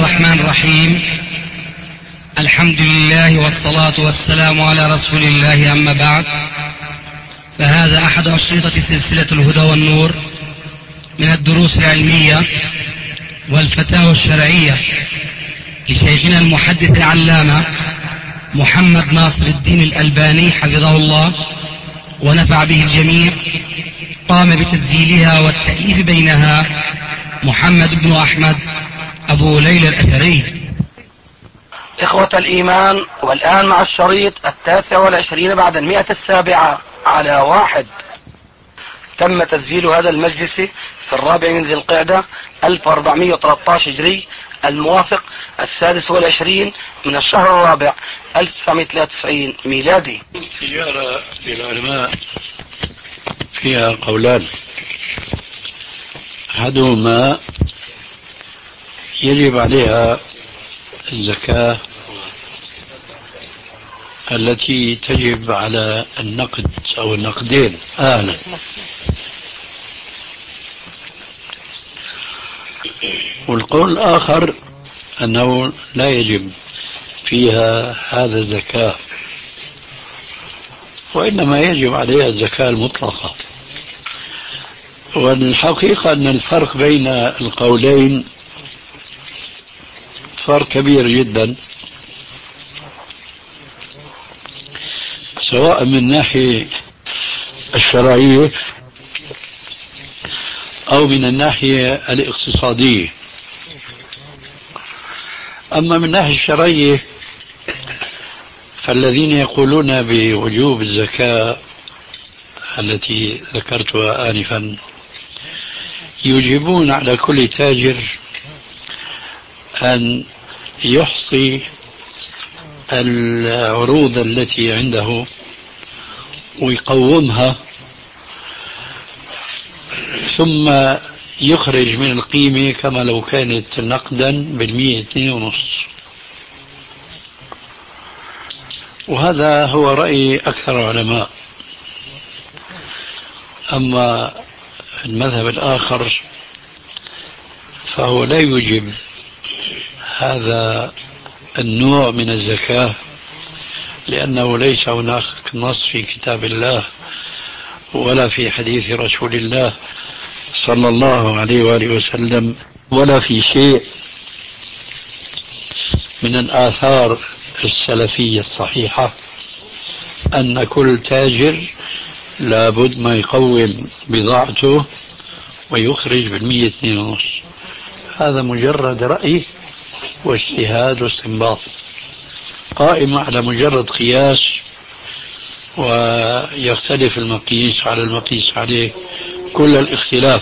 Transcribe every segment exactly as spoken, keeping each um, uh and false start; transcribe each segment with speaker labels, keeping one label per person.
Speaker 1: الرحمن الرحيم. الحمد لله والصلاة والسلام على رسول الله، أما بعد، فهذا أحد أشرطة سلسلة الهدى والنور من الدروس العلمية والفتاوى الشرعية لشيخنا المحدث العلامة محمد ناصر الدين الألباني حفظه الله ونفع به الجميع. قام بتسجيلها والتأليف بينها محمد بن أحمد أبو ليلى الأثري.
Speaker 2: إخوة الإيمان، والآن مع الشريط التاسع والعشرين بعد المئة السابعة على واحد. تم تسجيل هذا المجلس في الرابع من ذي القعدة ألف وأربعمئة وثلاثة عشر هجري، الموافق السادس والعشرين من الشهر الرابع ألف وتسعمئة وثلاثة وتسعين ميلادي.
Speaker 3: سيارة للعلماء فيها قولان، أحدهما يجب عليها الزكاة التي تجب على النقد أو النقدين أهلا، والقول الآخر أنه لا يجب فيها هذا الزكاة، وإنما يجب عليها الزكاة المطلقة. والحقيقة أن الفرق بين القولين فرق كبير جدا، سواء من الناحية الشرعية أو من الناحية الاقتصادية. أما من الناحية الشرعية فالذين يقولون بوجوب الزكاة التي ذكرتها آنفا يجيبون على كل تاجر أن يحصي العروض التي عنده ويقومها، ثم يخرج من القيمة كما لو كانت نقدا بالمئة اثنين ونص. وهذا هو رأي أكثر العلماء. أما المذهب الآخر فهو لا يوجب هذا النوع من الزكاة، لأنه ليس هناك نص في كتاب الله ولا في حديث رسول الله صلى الله عليه وآله وسلم ولا في شيء من الآثار السلفية الصحيحة أن كل تاجر لابد ما يقوم بضاعته ويخرج بالمية اثنين ونص. هذا مجرد رأي واجتهاد واستنباط قائم على مجرد قياس، ويختلف المقيس على المقيس عليه كل الاختلاف.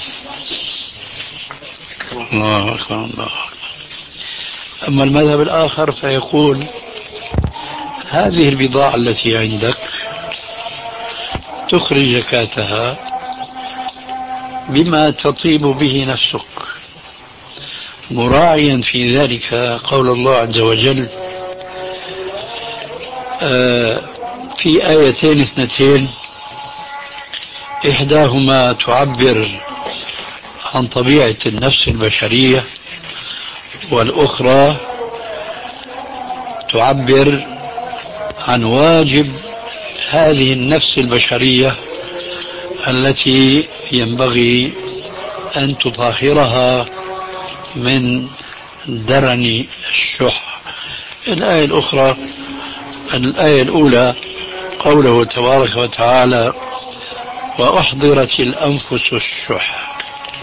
Speaker 3: الله أكبر الله أكبر. أما المذهب الآخر فيقول هذه البضاعة التي عندك تخرج زكاتها بما تطيب به نفسك، مراعيا في ذلك قول الله عز وجل في آيتين اثنتين، إحداهما تعبر عن طبيعة النفس البشرية، والأخرى تعبر عن واجب هذه النفس البشرية التي ينبغي أن تطهرها من درن الشح. الآية الأخرى الآية الأولى قوله تبارك وتعالى وأحضرت الأنفس الشح،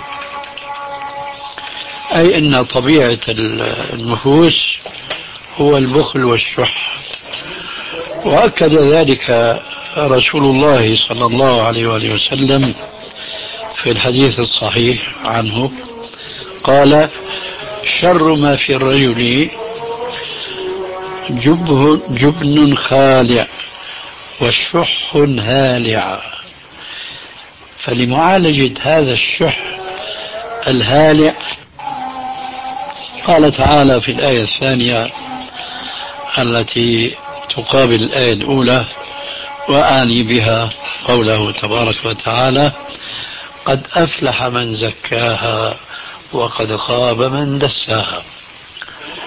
Speaker 3: أي أن طبيعة النفوس هو البخل والشح. وأكد ذلك رسول الله صلى الله عليه وآله وسلم في الحديث الصحيح عنه، قال شر ما في الرجل جبه جبن خالع والشح هالع. فلمعالجة هذا الشح الهالع قال تعالى في الآية الثانية التي تقابل الآية الأولى، وآني بها قوله تبارك وتعالى قد أفلح من زكاها وقد خاب من دساها.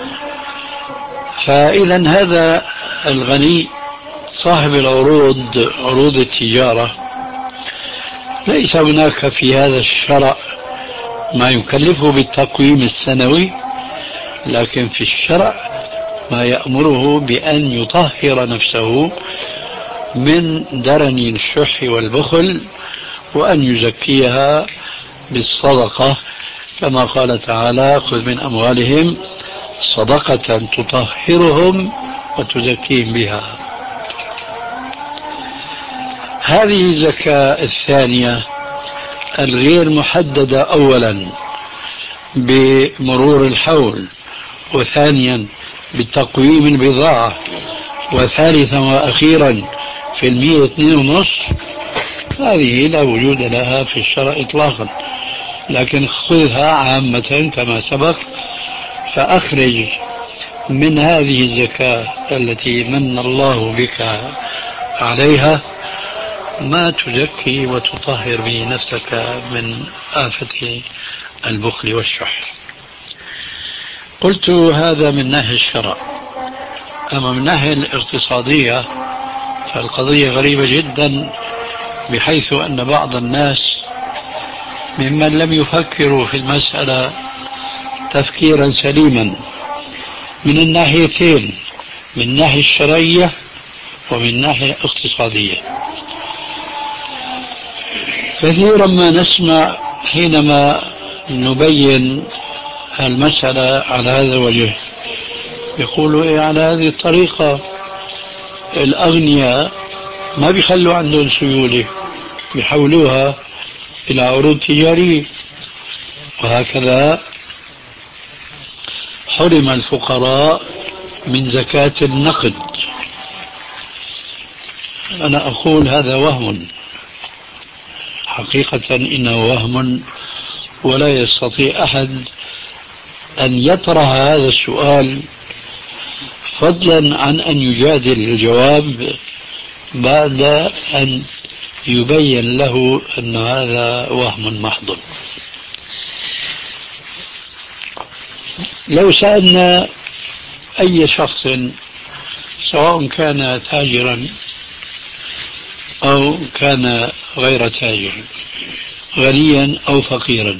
Speaker 3: فإذا هذا الغني صاحب العروض، عروض التجارة، ليس هناك في هذا الشرع ما يكلفه بالتقويم السنوي، لكن في الشرع ما يأمره بأن يطهر نفسه من درن الشح والبخل، وأن يزكيها بالصدقة، كما قال تعالى: خذ من أموالهم صدقة تطهرهم وتزكيهم بها. هذه الزكاة الثانية الغير محددة، أولا بمرور الحول، وثانيا بتقويم البضاعة، وثالثا وأخيرا في المية اثنين ونص، هذه لا وجود لها في الشرع إطلاقا، لكن خذها عامة كما سبق، فأخرج من هذه الزكاة التي من الله بك عليها ما تزكي وتطهر به نفسك من آفة البخل والشح. قلت هذا من ناحية الشرع. أما من الناحية الاقتصادية فالقضية غريبة جدا، بحيث أن بعض الناس ممن لم يفكروا في المسألة تفكيرا سليما من الناحيتين، من الناحية الشرعية ومن الناحية الاقتصادية. كثيرا ما نسمع حينما نبين المسألة على هذا الوجه يقولوا إيه على هذه الطريقة الأغنياء ما بيخلوا عندهم سيولة، بيحولوها إلى عروض تجارية، وهكذا حرم الفقراء من زكاة النقد. أنا أقول هذا وهم، حقيقة إنه وهم، ولا يستطيع أحد أن يطرح هذا السؤال فضلا عن أن يجادل الجواب بعد أن يبين له أن هذا وهم محض. لو سألنا أي شخص سواء كان تاجرا أو كان غير تاجر، غنيا أو فقيرا،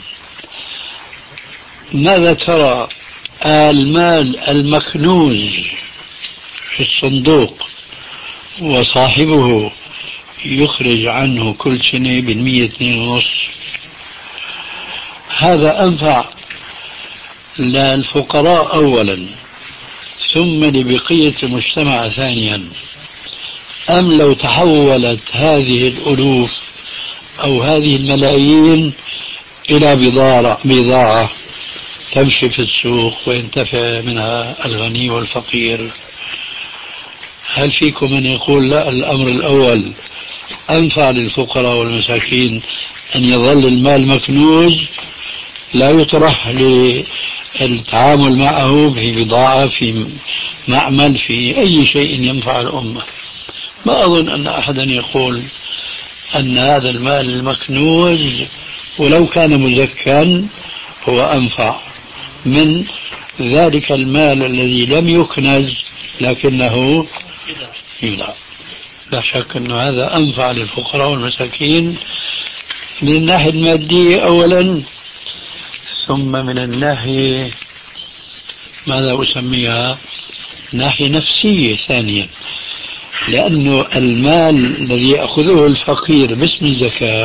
Speaker 3: ماذا ترى المال المكنوز في الصندوق وصاحبه يخرج عنه كل سنة بالمية اثنين ونص، هذا أنفع للفقراء أولا ثم لبقية المجتمع ثانيا، أم لو تحولت هذه الألوف أو هذه الملايين إلى بضاعة, بضاعة تمشي في السوق وينتفع منها الغني والفقير؟ هل فيكم من يقول لا، الأمر الأول أنفع للفقراء والمساكين، أن يظل المال مكنوز لا يطرح للتعامل معه في بضاعة، في معمل، في أي شيء ينفع الأمة؟ ما أظن أن أحدا يقول أن هذا المال المكنوز ولو كان مزكا هو أنفع من ذلك المال الذي لم يكنز لكنه يودع. لا شك أن هذا أنفع للفقراء والمساكين من الناحية المادية أولا، ثم من الناحية ماذا أسميها، ناحية نفسية ثانيا، لأن المال الذي يأخذه الفقير باسم الزكاة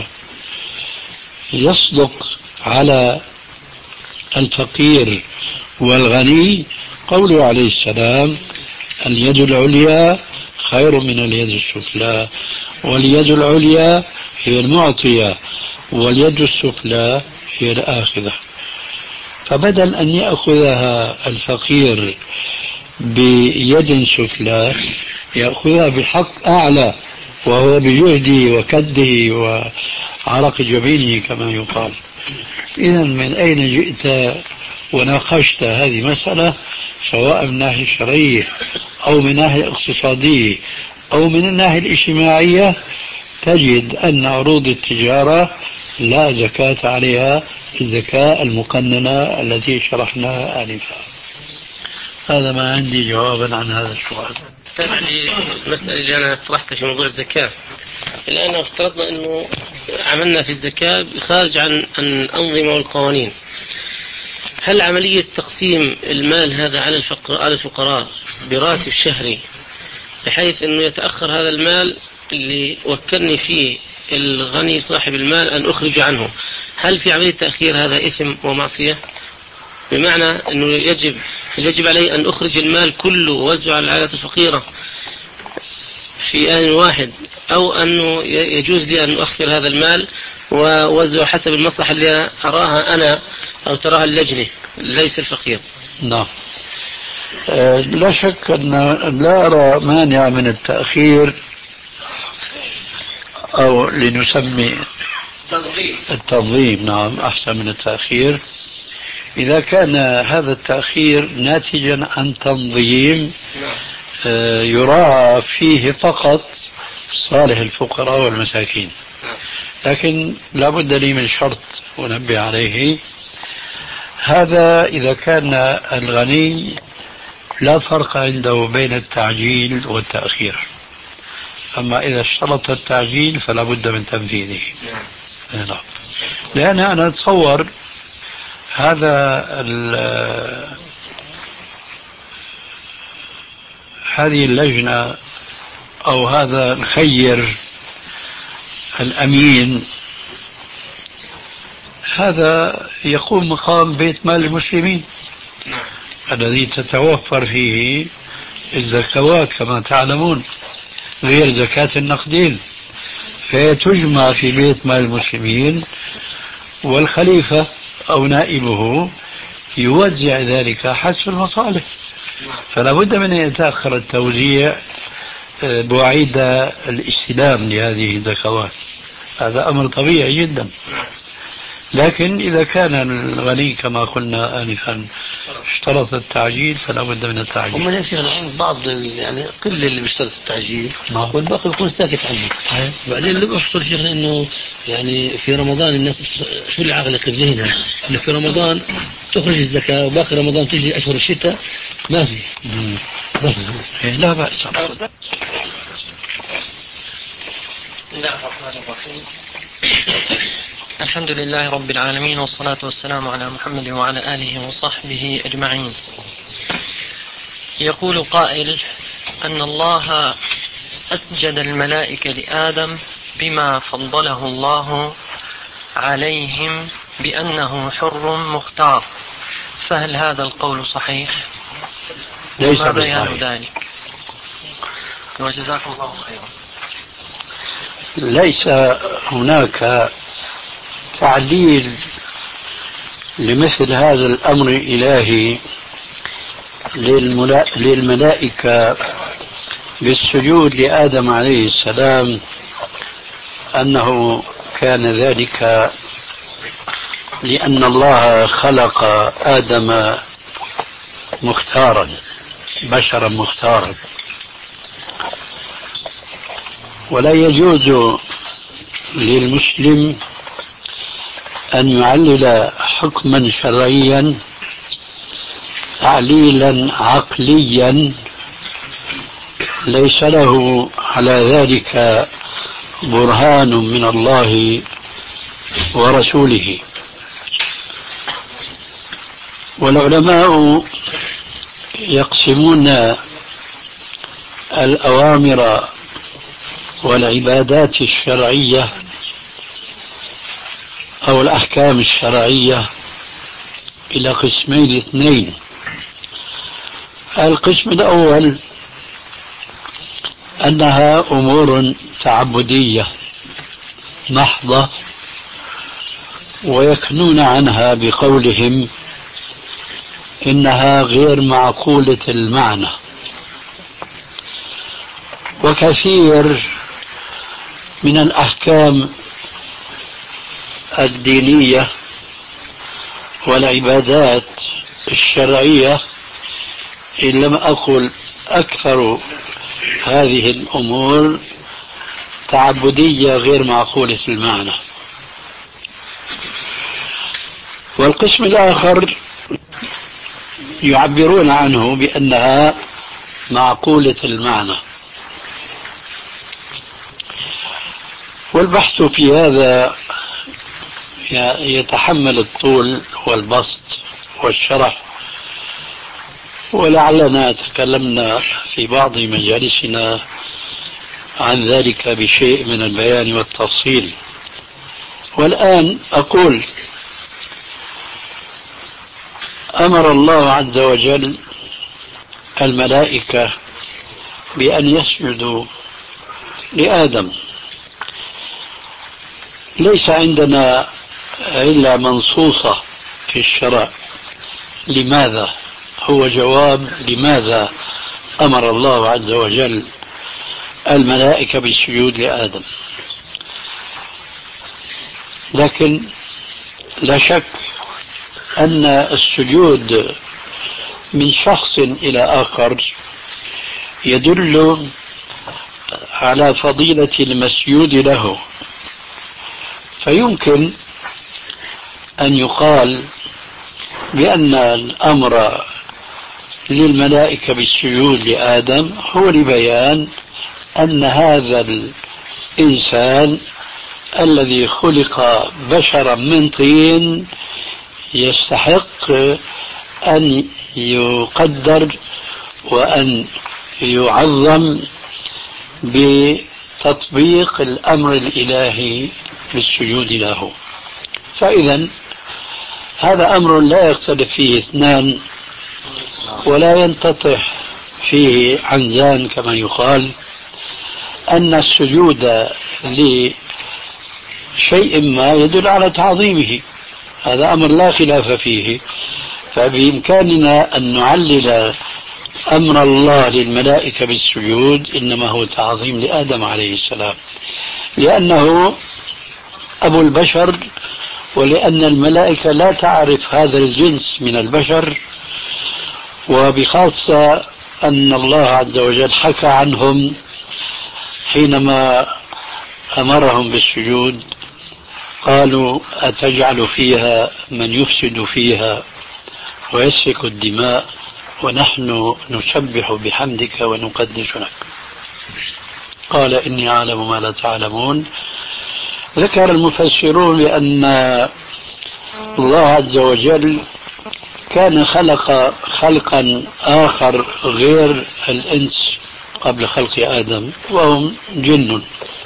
Speaker 3: يصدق على الفقير والغني قوله عليه السلام: اليد العليا خير من اليد السفلى، واليد العليا هي المعطية واليد السفلى هي الآخذة. فبدل أن يأخذها الفقير بيد سفلى يأخذها بحق أعلى، وهو بجهده وكده وعرق جبينه كما يقال. إذا من أين جئت وناقشت هذه مسألة، سواء من الناحية الشرعية أو من الناحية الاقتصادية أو من الناحية الاجتماعية، تجد أن عروض التجارة لا زكاة عليها الزكاة المقننة التي شرحناها آنفا. هذا ما عندي جوابا عن هذا السؤال.
Speaker 4: في المسألة اللي أنا طرحتها في موضوع الزكاة، الآن افترضنا أنه عملنا في الزكاة خارج عن الأنظمة والقوانين، هل عملية تقسيم المال هذا على على الفقراء براتب شهري بحيث أنه يتأخر هذا المال اللي وكلني فيه الغني صاحب المال أن أخرج عنه، هل في عملية تأخير هذا إثم ومعصية؟ بمعنى أنه يجب يجب علي أن أخرج المال كله ووزعه على العائلة الفقيرة في آن واحد، أو أنه يجوز لي أن أخر هذا المال ووزعه حسب المصلحة اللي أراها أنا أو تراها اللجنة ليس الفقير.
Speaker 3: نعم. أه لا شك أن لا أرى مانع من التأخير، أو لنسمي التنظيم، نعم أحسن من التأخير، إذا كان هذا التأخير ناتجا عن تنظيم أه يراعى فيه فقط صالح الفقراء والمساكين. لكن لا بد لي من شرط أنبه عليه، هذا إذا كان الغني لا فرق عنده بين التعجيل والتأخير، أما إذا اشترط التعجيل فلا بد من تنفيذه. نعم. لأن أنا أتصور هذا هذه اللجنة أو هذا الخير الأمين هذا يقوم مقام بيت مال المسلمين الذي تتوفر فيه الزكوات كما تعلمون غير زكاة النقدين، فهي تجمع في بيت مال المسلمين، والخليفة أو نائبه يوزع ذلك حسب المصالح، فلا بد من أن يتأخر التوزيع بوعيد الاستلام لهذه الزكوات، هذا أمر طبيعي جدا. لكن إذا كان الغني كما قلنا آنفا اشترط التعجيل فلا بد من التعجيل.
Speaker 5: هم يا شيخ الحين بعض يعني قل اللي بيشترط التعجيل والباقي بيكون ساكت عنه. بعدين اللي بيحصل شيخ انه يعني في رمضان الناس شو اللي عقلك في ذهنها انه في رمضان تخرج الزكاة وباقي رمضان تجي اشهر الشتاء ما في.
Speaker 3: لا بأس.
Speaker 6: بسم الله الرحمن الرحيم. الحمد لله رب العالمين، والصلاة والسلام على محمد وعلى آله وصحبه أجمعين. يقول قائل أن الله أسجد الملائكة لآدم بما فضله الله عليهم بأنه حر مختار، فهل هذا القول صحيح؟
Speaker 3: ليس
Speaker 6: ما بيان
Speaker 3: بالصحيح.
Speaker 6: ذلك؟ وجزاكم الله خيرا.
Speaker 3: ليس هناك تعليل لمثل هذا الأمر الإلهي للملائكة بالسجود لآدم عليه السلام أنه كان ذلك لأن الله خلق آدم مختارا، بشرا مختارا، ولا يجوز للمسلم أن يعلل حكما شرعيا تعليلا عقليا ليس له على ذلك برهان من الله ورسوله. والعلماء يقسمون الأوامر والعبادات الشرعية أو الأحكام الشرعية إلى قسمين اثنين. القسم الأول أنها أمور تعبدية محضة، ويكنون عنها بقولهم إنها غير معقولة المعنى. وكثير من الأحكام الدينية والعبادات الشرعية إن لم أقل أكثر هذه الأمور تعبدية غير معقولة المعنى. والقسم الآخر يعبرون عنه بأنها معقولة المعنى. والبحث في هذا يتحمل الطول والبسط والشرح، ولعلنا تكلمنا في بعض مجالسنا عن ذلك بشيء من البيان والتفصيل. والآن أقول: أمر الله عز وجل الملائكة بأن يسجدوا لآدم. ليس عندنا إلا منصوصة في الشرع. لماذا؟ هو جواب لماذا أمر الله عز وجل الملائكة بالسجود لآدم. لكن لا شك أن السجود من شخص إلى آخر يدل على فضيلة المسجود له، فيمكن أن يقال بأن الأمر للملائكة بالسجود لآدم هو لبيان أن هذا الإنسان الذي خلق بشرا من طين يستحق أن يقدر وأن يعظم بتطبيق الأمر الإلهي بالسجود له. فإذا هذا أمر لا يختلف فيه اثنان ولا ينتطح فيه عنزان كما يقال، أن السجود لشيء ما يدل على تعظيمه. هذا أمر لا خلاف فيه. فبإمكاننا أن نعلل أمر الله للملائكة بالسجود إنما هو تعظيم لآدم عليه السلام، لأنه أبو البشر، ولأن الملائكة لا تعرف هذا الجنس من البشر، وبخاصة أن الله عز وجل حكى عنهم حينما أمرهم بالسجود. قالوا: أتجعل فيها من يفسد فيها ويسفك الدماء ونحن نسبح بحمدك ونقدس لك. قال: إني أعلم ما لا تعلمون. ذكر المفسرون بأن الله عز وجل كان خلق خلقا آخر غير الإنس قبل خلق آدم، وهم جن،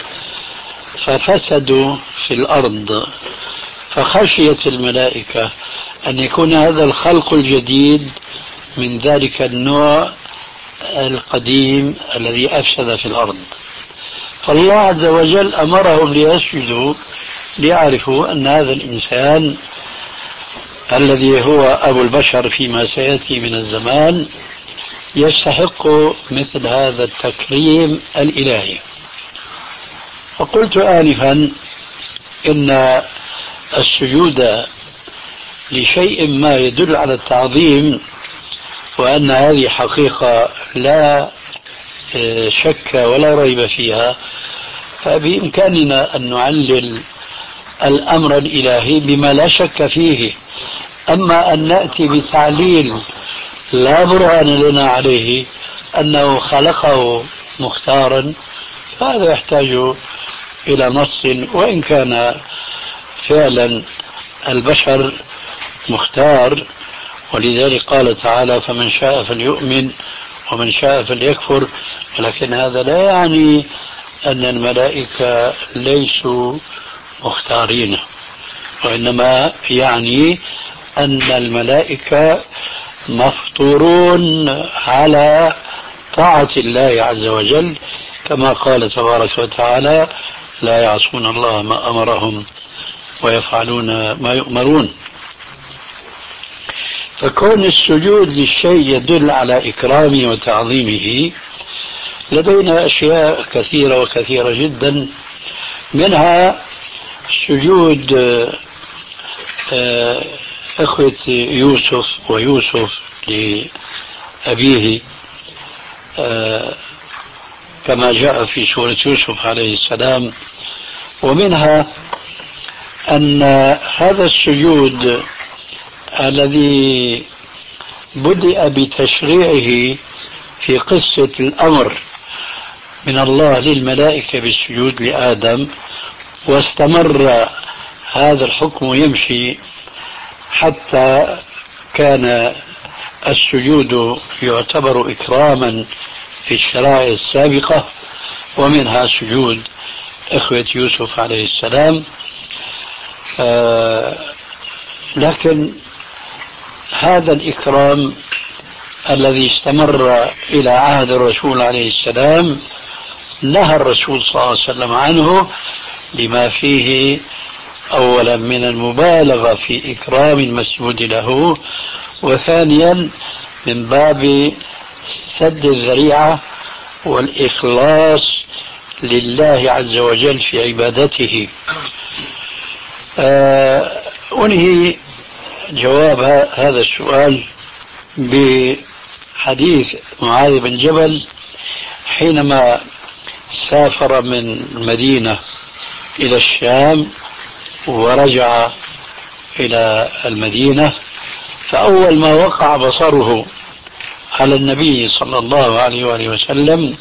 Speaker 3: ففسدوا في الأرض، فخشيت الملائكة أن يكون هذا الخلق الجديد من ذلك النوع القديم الذي أفسد في الأرض. فالله عز وجل أمرهم ليسجدوا ليعرفوا أن هذا الإنسان الذي هو أبو البشر فيما سيأتي من الزمان يستحق مثل هذا التكريم الإلهي. وقلت آنفا إن السجود لشيء ما يدل على التعظيم، وأن هذه حقيقة لا شك ولا ريب فيها. فبإمكاننا أن نعلل الأمر الإلهي بما لا شك فيه. أما أن نأتي بتعليل لا برهان لنا عليه أنه خلقه مختارا، فهذا يحتاج إلى نص، وإن كان فعلا البشر مختار. ولذلك قال تعالى: فمن شاء فليؤمن ومن شاء فليكفر. ولكن هذا لا يعني أن الملائكة ليسوا مختارين، وإنما يعني أن الملائكة مفطورون على طاعة الله عز وجل، كما قال تبارك وتعالى: لا يعصون الله ما أمرهم ويفعلون ما يؤمرون. فكون السجود للشيء يدل على إكرامه وتعظيمه. لدينا أشياء كثيرة وكثيرة جدا، منها سجود إخوة يوسف ويوسف لأبيه كما جاء في سورة يوسف عليه السلام. ومنها أن هذا السجود الذي بدأ بتشريعه في قصة الأمر من الله للملائكة بالسجود لآدم، واستمر هذا الحكم يمشي حتى كان السجود يعتبر إكراما في الشرائع السابقة، ومنها سجود إخوة يوسف عليه السلام. آه لكن هذا الإكرام الذي استمر إلى عهد الرسول عليه السلام نهى الرسول صلى الله عليه وسلم عنه، لما فيه أولا من المبالغة في إكرام المسجود له، وثانيا من باب سد الذريعة والإخلاص لله عز وجل في عبادته. آه أنهي جواب هذا السؤال بحديث معاذ بن جبل حينما سافر من المدينة إلى الشام ورجع إلى المدينة، فأول ما وقع بصره على النبي صلى الله عليه وآله وسلم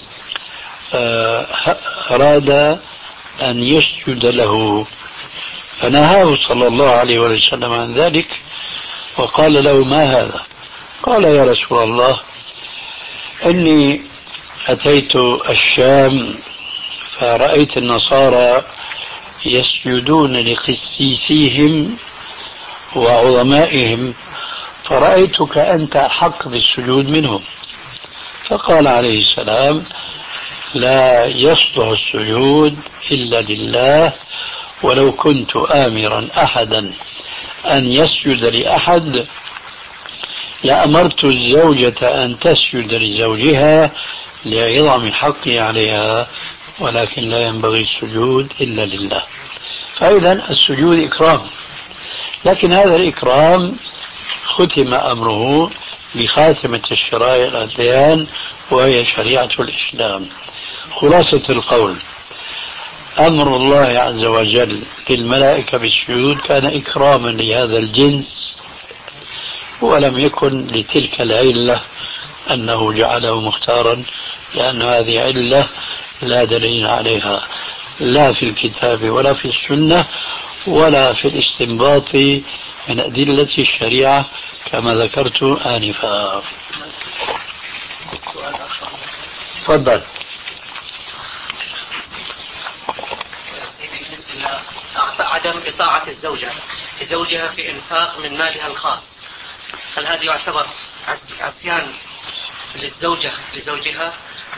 Speaker 3: أراد أن يسجد له، فنهاه صلى الله عليه وسلم عن ذلك وقال له: ما هذا؟ قال: يا رسول الله، إني أتيت الشام فرأيت النصارى يسجدون لقسيسيهم وعظمائهم، فرأيتك أنت أحق بالسجود منهم. فقال عليه السلام: لا يصلح السجود إلا لله، ولو كنت آمرا أحدا أن يسجد لأحد لأمرت الزوجة أن تسجد لزوجها لعظم حقي عليها، ولكن لا ينبغي السجود إلا لله. فإذا السجود إكرام، لكن هذا الإكرام ختم أمره بخاتمة الشرائع الأديان وهي شريعة الإسلام. خلاصة القول: أمر الله عز وجل للملائكة بالسجود كان إكراما لهذا الجنس، ولم يكن لتلك العلة أنه جعله مختارا، لأن هذه علة لا دليل عليها لا في الكتاب ولا في السنة ولا في الاستنباط من أدلة الشريعة كما ذكرت آنفا. تفضل.
Speaker 7: عدم إطاعة الزوجة لزوجها في إنفاق من مالها الخاص، هل هذا يعتبر عصيان للزوجة لزوجها؟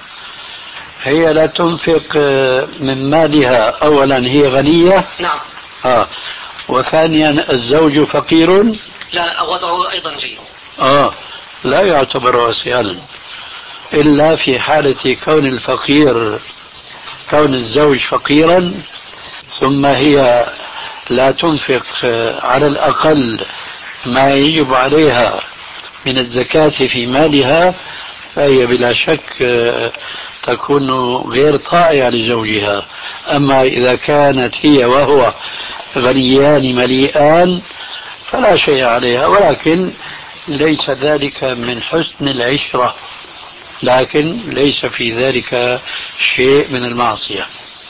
Speaker 3: هي لا تنفق من مالها، أولا هي غنية.
Speaker 7: نعم.
Speaker 3: آه. وثانيا الزوج فقير.
Speaker 7: لا، وضعه أيضا جيد.
Speaker 3: آه لا يعتبر عصيانا إلا في حالة كون الفقير كون الزوج فقيرا، ثم هي لا تنفق على الأقل ما يجب عليها من الزكاة في مالها، فهي بلا شك تكون غير طائعة لزوجها. أما إذا كانت هي وهو غنيان مليئان فلا شيء عليها، ولكن ليس ذلك من حسن العشرة، لكن ليس في ذلك شيء من المعصية.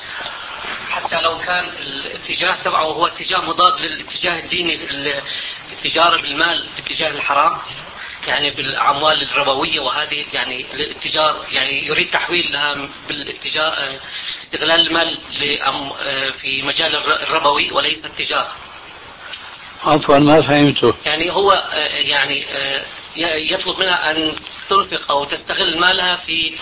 Speaker 7: حتى لو كان الاتجاه تبعه هو اتجاه مضاد للاتجاه الديني في التجارة بالمال باتجاه الحرام، يعني بالأموال الربوية، وهذه يعني الاتجار يعني يريد تحويلها بالاتجاه استغلال المال في مجال الربوي وليس التجارة.
Speaker 3: عفوا ما فهمته.
Speaker 7: يعني هو يعني يطلب منها أن تنفق أو تستغل مالها في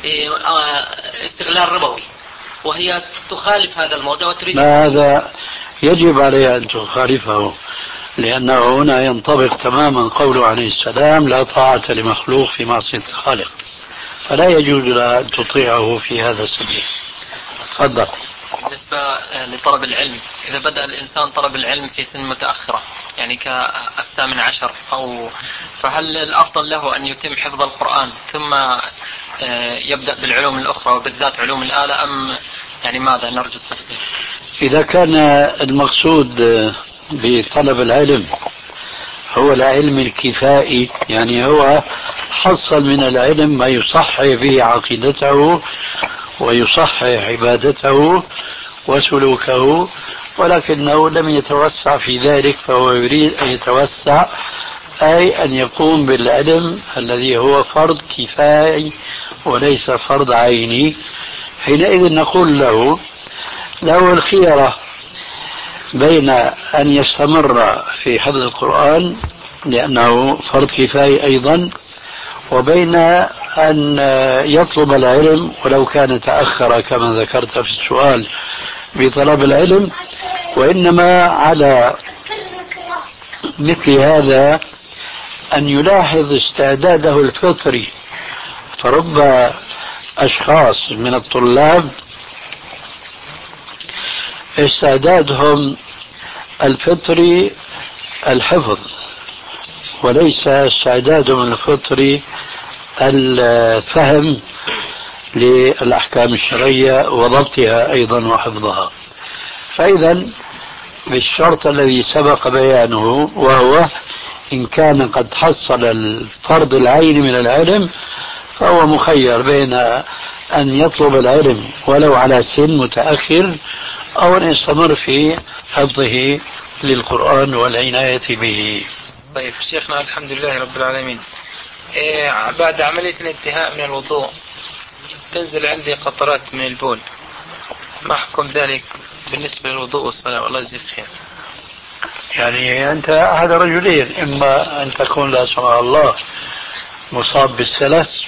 Speaker 7: استغلال ربوي، وهي تخالف هذا الموضوع وتريد.
Speaker 3: لا، هذا يجب عليها أن تخالفه، لأنه هنا ينطبق تماما قوله عليه السلام: لا طاعة لمخلوق في معصية الخالق، فلا يجوز لها أن تطيعه في هذا السبيل. تفضل.
Speaker 6: بالنسبة لطلب العلم، إذا بدأ الإنسان طلب العلم في سن متأخرة يعني كالثامن عشر أو فهل الأفضل له أن يتم حفظ القرآن ثم يبدأ بالعلوم الأخرى وبالذات علوم الآلة، أم يعني ماذا؟ نرجو التفصيل.
Speaker 3: إذا كان المقصود بطلب العلم هو العلم الكفائي، يعني هو حصل من العلم ما يصحح به عقيدته ويصحح عبادته وسلوكه، ولكنه لم يتوسع في ذلك، فهو يريد أن يتوسع، أي أن يقوم بالعلم الذي هو فرض كفاية وليس فرض عيني. حينئذ نقول له له الخيرة بين أن يستمر في حفظ القرآن لأنه فرض كفاية أيضا، وبين أن يطلب العلم ولو كان تأخر كما ذكرت في السؤال بطلب العلم. وإنما على مثل هذا أن يلاحظ استعداده الفطري، فرب أشخاص من الطلاب استعدادهم الفطري الحفظ وليس استعدادهم الفطري الفهم للأحكام الشرعية وضبطها أيضا وحفظها. فإذا بالشرط الذي سبق بيانه، وهو إن كان قد حصل الفرض العين من العلم، فهو مخير بين أن يطلب العلم ولو على سن متأخر أو أن يستمر في حفظه للقرآن والعناية به.
Speaker 8: طيب شيخنا، الحمد لله رب العالمين. إيه بعد عملية الانتهاء من الوضوء تنزل عندي قطرات من البول، ما حكم ذلك بالنسبة للوضوء والصلاة؟ والله يجزيك خير.
Speaker 3: يعني أنت أحد رجلين، إما أن تكون لا سمح الله مصاب بالسلس،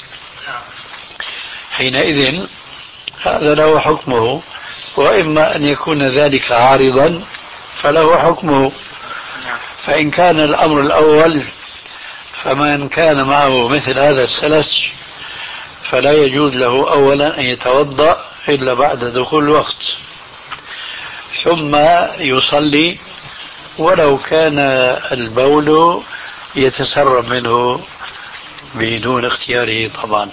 Speaker 3: حينئذ هذا له حكمه، وإما أن يكون ذلك عارضا فله حكمه. فإن كان الأمر الأول، فمن كان معه مثل هذا السلس فلا يجوز له أولا أن يتوضأ إلا بعد دخول الوقت، ثم يصلي ولو كان البول يتسرب منه بدون اختياره طبعا.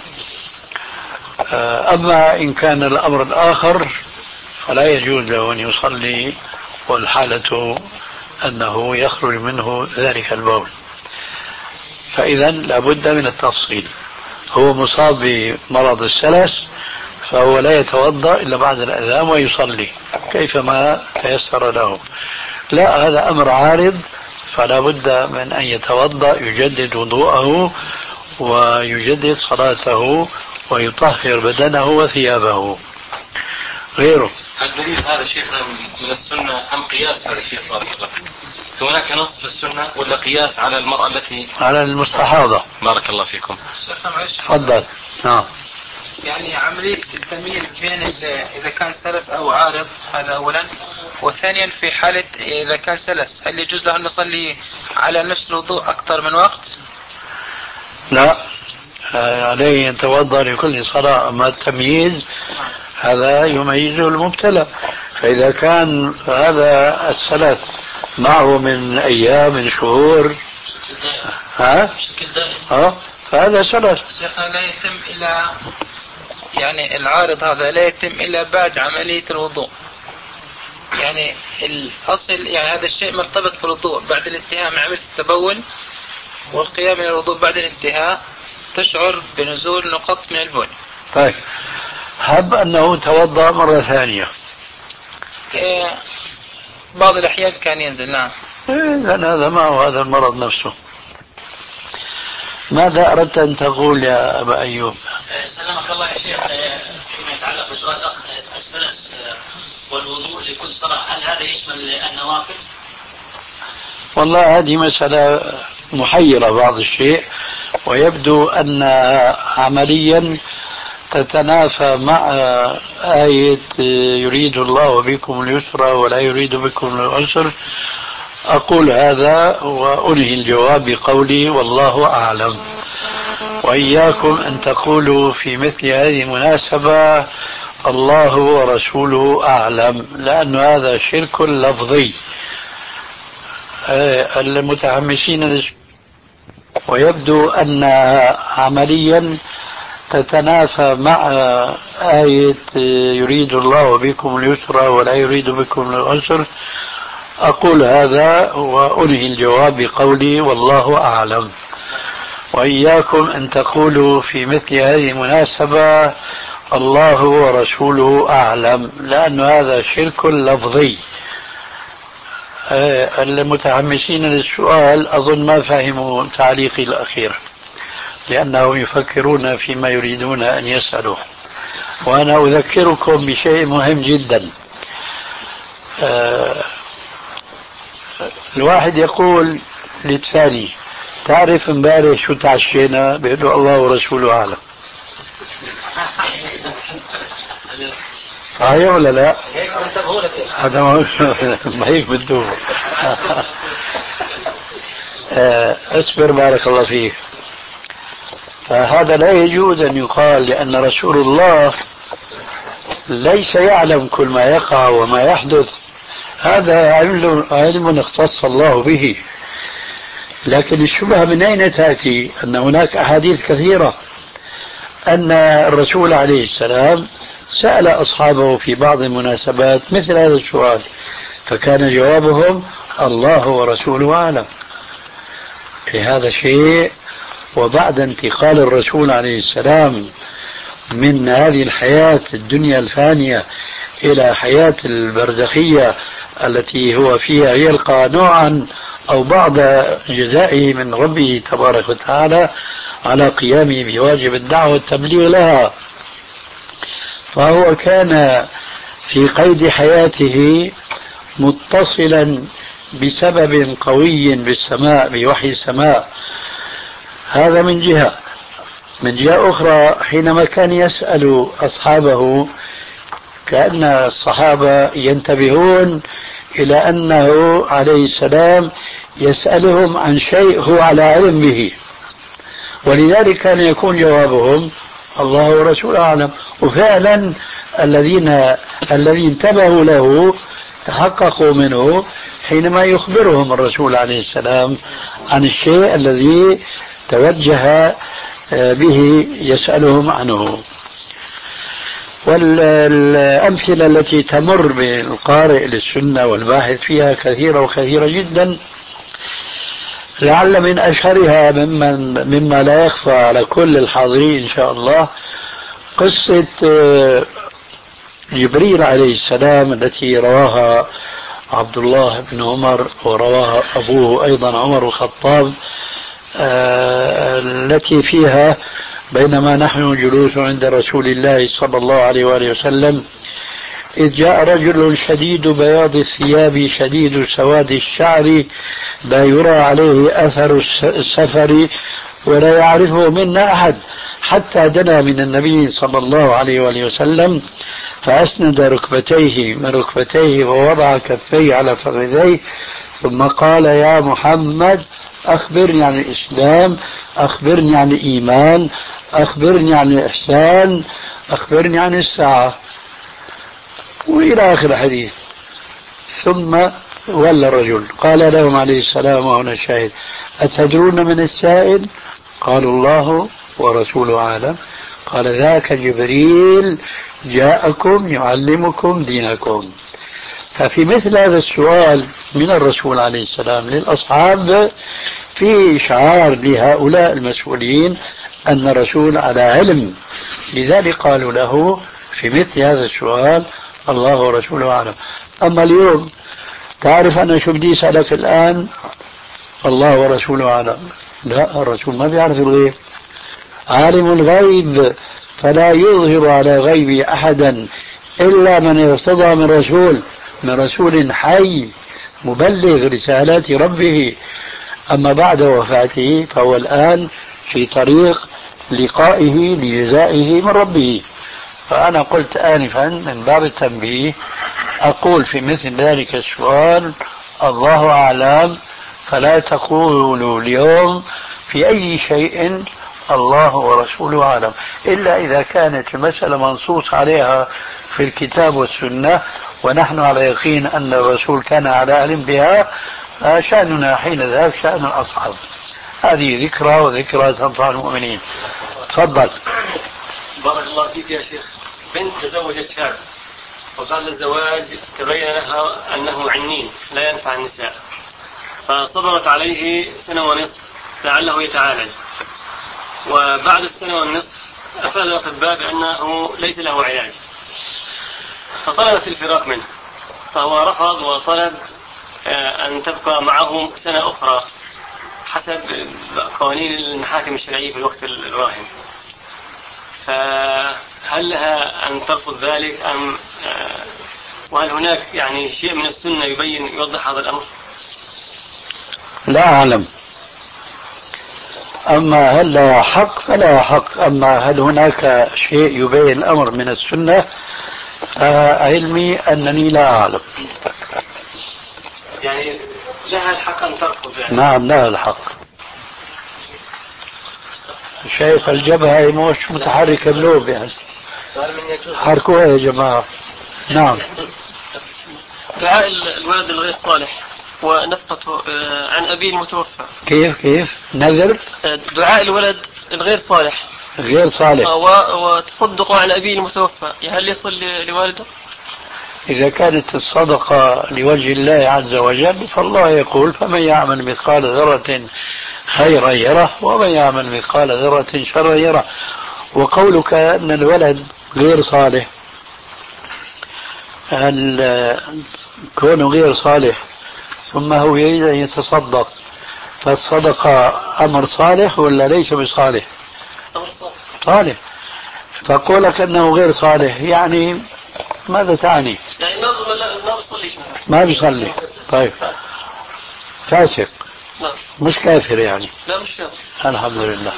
Speaker 3: أما إن كان الأمر الآخر فلا يجوز له أن يصلي والحالة أنه يخرج منه ذلك البول. فإذا لابد من التفصيل. هو مصاب بمرض السلس فهو لا يتوضأ إلا بعد الأذان ويصلي كيفما تيسر له. لا، هذا أمر عارض، فلا بد من أن يتوضأ، يجدد وضوءه ويجدد صلاته ويطهر بدنه وثيابه. غيره
Speaker 9: الدليل هذا شيخنا من السنة أم قياس هذا الشيخ بارك الله فيك؟ هناك نص في السنة ولا قياس على المرأة التي
Speaker 3: على المستحاضة؟
Speaker 9: بارك الله فيكم.
Speaker 3: تفضل. نعم.
Speaker 8: يعني عملية التمييز بين إذا كان سلس أو عارض، هذا أولا. وثانيا في حالة إذا كان سلس، هل يجوز له أن نصلي على نفس الوضوء أكثر من وقت؟
Speaker 3: لا، عليه أن يتوضأ لكل صلاة. أما التمييز هذا يميزه المبتلى، فإذا كان هذا السلف معه من أيام من شهور ها ها فهذا سلف.
Speaker 8: شيخنا لا يتم إلا يعني العارض هذا لا يتم إلا بعد عملية الوضوء، يعني الأصل يعني هذا الشيء مرتبط في الوضوء. بعد الانتهاء من عملية التبول والقيام من الوضوء بعد الانتهاء تشعر بنزول نقط من البول.
Speaker 3: طيب، هب أنه توضأ مرة ثانية،
Speaker 8: إيه بعض الأحيان كان ينزل. نعم.
Speaker 3: إذن هذا معه هذا المرض نفسه. ماذا أردت أن تقول يا أبا أيوب؟
Speaker 10: سلامك الله يا شيخ، فيما يتعلق بسؤال الأخ السلس والوضوء لكل صلاة، هل هذا يشمل النوافل؟
Speaker 3: والله هذه مسألة محيرة بعض الشيء، ويبدو أن عمليا تتنافى مع آية يريد الله بكم اليسر ولا يريد بكم العسر. أقول هذا وأنهي الجواب بقولي والله أعلم، وإياكم أن تقولوا في مثل هذه المناسبة الله ورسوله أعلم، لأن هذا شرك لفظي. المتحمسين، ويبدو أن عمليا تتنافى مع آية يريد الله بكم اليسر ولا يريد بكم العسر. أقول هذا وأنهي الجواب بقولي والله أعلم، وإياكم أن تقولوا في مثل هذه المناسبة الله ورسوله أعلم، لأن هذا شرك لفظي. المتحمسين للسؤال أظن ما فهموا تعليقي الأخير، لأنهم يفكرون فيما يريدون أن يسألوا. وأنا أذكركم بشيء مهم جدا. الواحد يقول للثاني تعرف امبارح شو تعشينا؟ بيقول له الله ورسوله أعلم. صحيح ولا لا؟ هذا ما هيك بده. اصبر بارك الله فيك. فهذا لا يجوز أن يقال، لأن رسول الله ليس يعلم كل ما يقع وما يحدث، هذا علم اختص الله به. لكن الشبهة من أين تأتي؟ أن هناك أحاديث كثيرة أن الرسول عليه السلام سأل أصحابه في بعض المناسبات مثل هذا السؤال، فكان جوابهم الله ورسوله أعلم. هذا شيء. وبعد انتقال الرسول عليه السلام من هذه الحياة الدنيا الفانية إلى حياة البرزخية التي هو فيها يلقى نوعا أو بعض جزائه من ربه تبارك وتعالى على قيامه بواجب الدعوة والتبليغ لها، فهو كان في قيد حياته متصلا بسبب قوي بالسماء، بوحي السماء. هذا من جهة. من جهة أخرى حينما كان يسأل أصحابه كأن الصحابة ينتبهون إلى أنه عليه السلام يسألهم عن شيء هو على علم به، ولذلك كان يكون جوابهم الله ورسوله أعلم. وفعلا الذين الذين انتبهوا له تحققوا منه حينما يخبرهم الرسول عليه السلام عن الشيء الذي توجه به يسألهم عنه. والأمثلة التي تمر بالقارئ للسنة والباحث فيها كثيرة وكثيرة جدا. لعل من أشهرها ممن مما لا يخفى على كل الحاضرين إن شاء الله قصة جبريل عليه السلام التي رواها عبد الله بن عمر ورواها أبوه أيضا عمر الخطاب، التي فيها بينما نحن جلوس عند رسول الله صلى الله عليه وآله وسلم إذ جاء رجل شديد بياض الثياب شديد سواد الشعر لا يرى عليه أثر السفر ولا يعرفه منا أحد، حتى دنا من النبي صلى الله عليه وآله وسلم فأسند ركبتيه من ركبتيه ووضع كفيه على فخذيه ثم قال يا محمد أخبرني عن الإسلام، أخبرني عن الإيمان، أخبرني عن الإحسان، أخبرني عن الساعة، وإلى آخر الحديث. ثم ولى الرجل قال لهم عليه السلام وهنا الشاهد أتدرون من السائل؟ قالوا الله ورسوله أعلم. قال ذاك جبريل جاءكم يعلمكم دينكم. ففي مثل هذا السؤال من الرسول عليه السلام للأصحاب في إشعار لهؤلاء المسؤولين أن الرسول على علم، لذلك قالوا له في مثل هذا السؤال الله ورسوله أعلم. أما اليوم تعرف أنا شو بدي أسألك الآن؟ الله ورسوله أعلم. لا، الرسول ما بيعرف الغيب، عالم الغيب فلا يظهر على غيب أحدا إلا من ارتضى من رسول من رسول حي مبلغ رسالات ربه. أما بعد وفاته فهو الآن في طريق لقائه لجزائه من ربه. فأنا قلت آنفا من باب التنبيه أقول في مثل ذلك السؤال الله أعلم، فلا تقولوا اليوم في أي شيء الله ورسوله أعلم، إلا إذا كانت المسألة منصوص عليها في الكتاب والسنة ونحن على يقين أن الرسول كان على علم بها، شأننا حين ذاك شأن الأصحاب. هذه ذكرى وذكرى تنفع المؤمنين. تفضل.
Speaker 9: بارك الله فيك يا شيخ. بنت تزوجت شاب
Speaker 11: وبعد الزواج تبين لها أنه عنين لا ينفع النساء، فصبرت عليه سنة ونصف لعله يتعالج، وبعد السنة والنصف أفاد الأطباء بأنه ليس له علاج، فطلبت الفراق منه، فهو رفض وطلب أن تبقى معه سنة أخرى حسب قوانين المحاكم الشرعية في الوقت الراهن. فهل لها أن ترفض ذلك أم وهل هناك يعني شيء من السنة يبين يوضح هذا الأمر؟
Speaker 3: لا أعلم. أما هل لها حق فلا حق، أما هل هناك شيء يبين الأمر من السنة علمي أنني لا أعلم.
Speaker 11: يعني لها الحق أن ترفض يعني.
Speaker 3: نعم لها الحق. شايف الجبهة مش متحركة بلوب يعني، حركوها يا جماعة. نعم.
Speaker 12: دعاء الولد الغير صالح ونفقته عن أبيه المتوفى.
Speaker 3: كيف كيف نذر؟
Speaker 12: دعاء الولد الغير صالح
Speaker 3: غير صالح
Speaker 12: وتصدقوا عن أبيه المتوفى، هل يصل لوالده؟
Speaker 3: إذا كانت الصدقة لوجه الله عز وجل فالله يقول فمن يعمل مثقال ذرة خيرا يره ومن يعمل مثقال ذرة شرا يره. وقولك أن الولد غير صالح، كونه غير صالح ثم هو يريد أن يتصدق، فالصدقة أمر صالح ولا ليس بصالح؟
Speaker 12: أمر صالح.
Speaker 3: صالح. فقولك أنه غير صالح يعني ماذا تعني؟
Speaker 12: يعني ما ما بيصلي.
Speaker 3: ما بيصلي. طيب فاسق.
Speaker 12: نعم.
Speaker 3: مش كافر يعني.
Speaker 12: لا مش كافر.
Speaker 3: الحمد لله.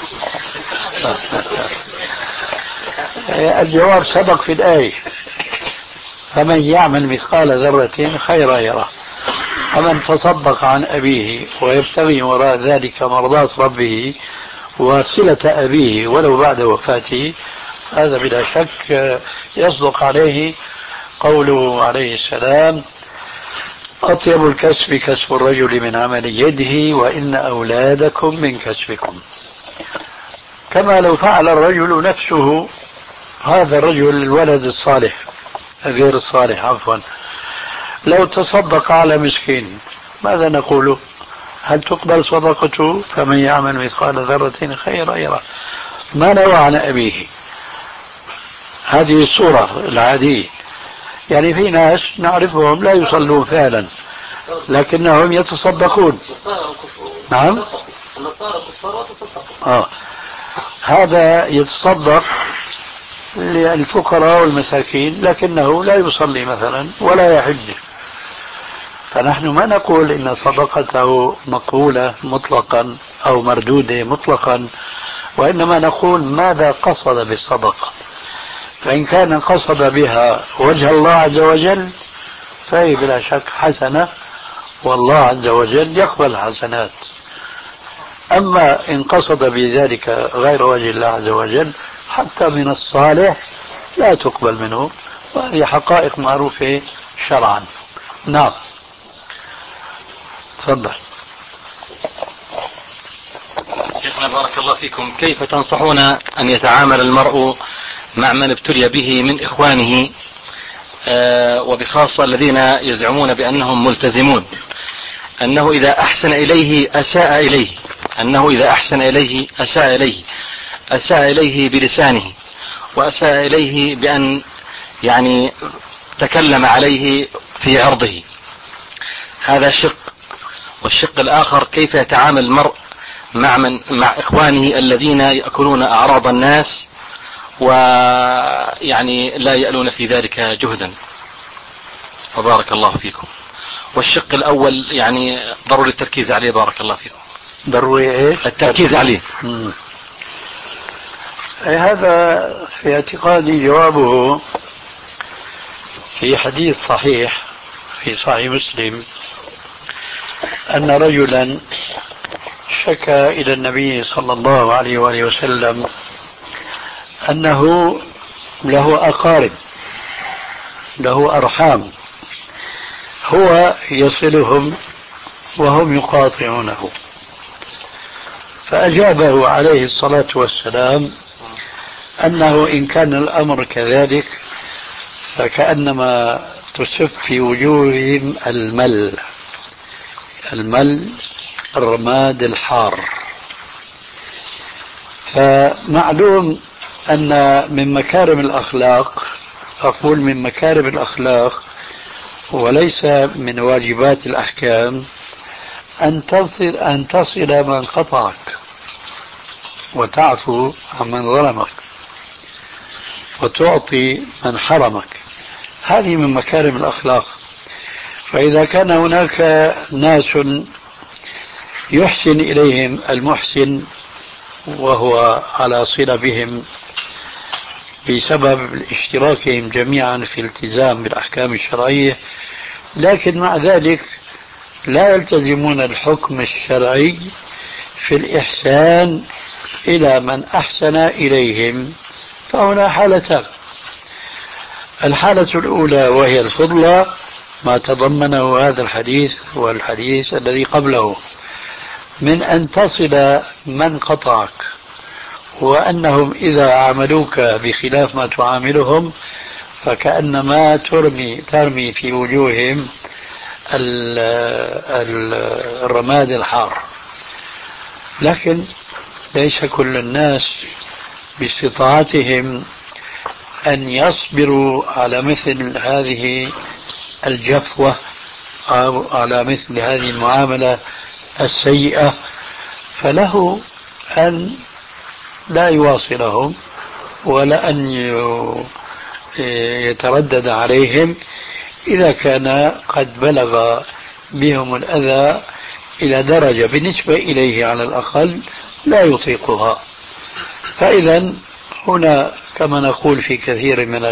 Speaker 3: الجواب سبق في الآية فمن يعمل مثقال ذرة خيرا يره ومن تصدق عن أبيه ويبتغي وراء ذلك مرضات ربه وصلة أبيه ولو بعد وفاته هذا بلا شك يصدق عليه قوله عليه السلام أطيب الكسب كسب الرجل من عمل يده وإن أولادكم من كسبكم. كما لو فعل الرجل نفسه، هذا الرجل الولد الصالح غير الصالح عفوا لو تصدق على مسكين ماذا نقول؟ هل تقبل صدقته؟ فمن يعمل مثقال ذرة خيرا يره. ما نوى عن أبيه، هذه الصورة العادية. يعني في ناس نعرفهم لا يصلون فعلا لكنهم يتصدقون. نعم.
Speaker 11: النصارى كفار وتصدقوا.
Speaker 3: آه. هذا يتصدق للفقراء والمساكين لكنه لا يصلي مثلا ولا يحج، فنحن ما نقول إن صدقته مقبولة مطلقا أو مردودة مطلقا، وإنما نقول ماذا قصد بالصدقة. فإن كان قصد بها وجه الله عز وجل فهي بلا شك حسنة والله عز وجل يقبل حسنات. أما إن قصد بذلك غير وجه الله عز وجل حتى من الصالح لا تقبل منه، وهذه حقائق معروفة شرعا. نعم تفضل.
Speaker 9: شيخنا بارك الله فيكم، كيف تنصحون أن يتعامل المرء مع من ابتلي به من إخوانه آه وبخاصة الذين يزعمون بأنهم ملتزمون، أنه إذا أحسن إليه أساء إليه أنه إذا أحسن إليه أساء إليه أساء إليه بلسانه وأساء إليه بأن يعني تكلم عليه في عرضه. هذا شق. والشق الآخر كيف يتعامل المرء مع من مع إخوانه الذين يأكلون أعراض الناس ويعني لا يألون في ذلك جهدا. وبارك الله فيكم. والشق الأول يعني ضروري التركيز عليه بارك الله فيكم.
Speaker 3: ضروري ايه؟
Speaker 9: التركيز عليه.
Speaker 3: هذا في اعتقادي جوابه في حديث صحيح في صحيح مسلم أن رجلا شكى إلى النبي صلى الله عليه وآله وسلم أنه له أقارب له أرحام هو يصلهم وهم يقاطعونه، فأجابه عليه الصلاة والسلام أنه إن كان الأمر كذلك فكأنما تسف في وجوههم المل. المل الرماد الحار. فمعلوم أن من مكارم الأخلاق، أقول من مكارم الأخلاق وليس من واجبات الأحكام، أن تصل أن تصل من قطعك وتعفو عمن ظلمك وتعطي من حرمك. هذه من مكارم الأخلاق. فإذا كان هناك ناس يحسن إليهم المحسن وهو على صلة بهم بسبب اشتراكهم جميعا في الالتزام بالأحكام الشرعية، لكن مع ذلك لا يلتزمون الحكم الشرعي في الإحسان إلى من أحسن إليهم، فهنا حالتان. الحالة الأولى وهي الفضلى، ما تضمنه هذا الحديث والحديث الذي قبله من أن تصل من قطعك، وأنهم إذا عاملوك بخلاف ما تعاملهم فكأنما ترمي ترمي في وجوههم الرماد الحار. لكن ليس كل الناس باستطاعتهم أن يصبروا على مثل هذه الجفوة أو على مثل هذه المعاملة السيئة، فله أن لا يواصلهم ولا أن يتردد عليهم إذا كان قد بلغ بهم الأذى إلى درجة بالنسبة إليه على الأقل لا يطيقها. فإذا هنا كما نقول في كثير من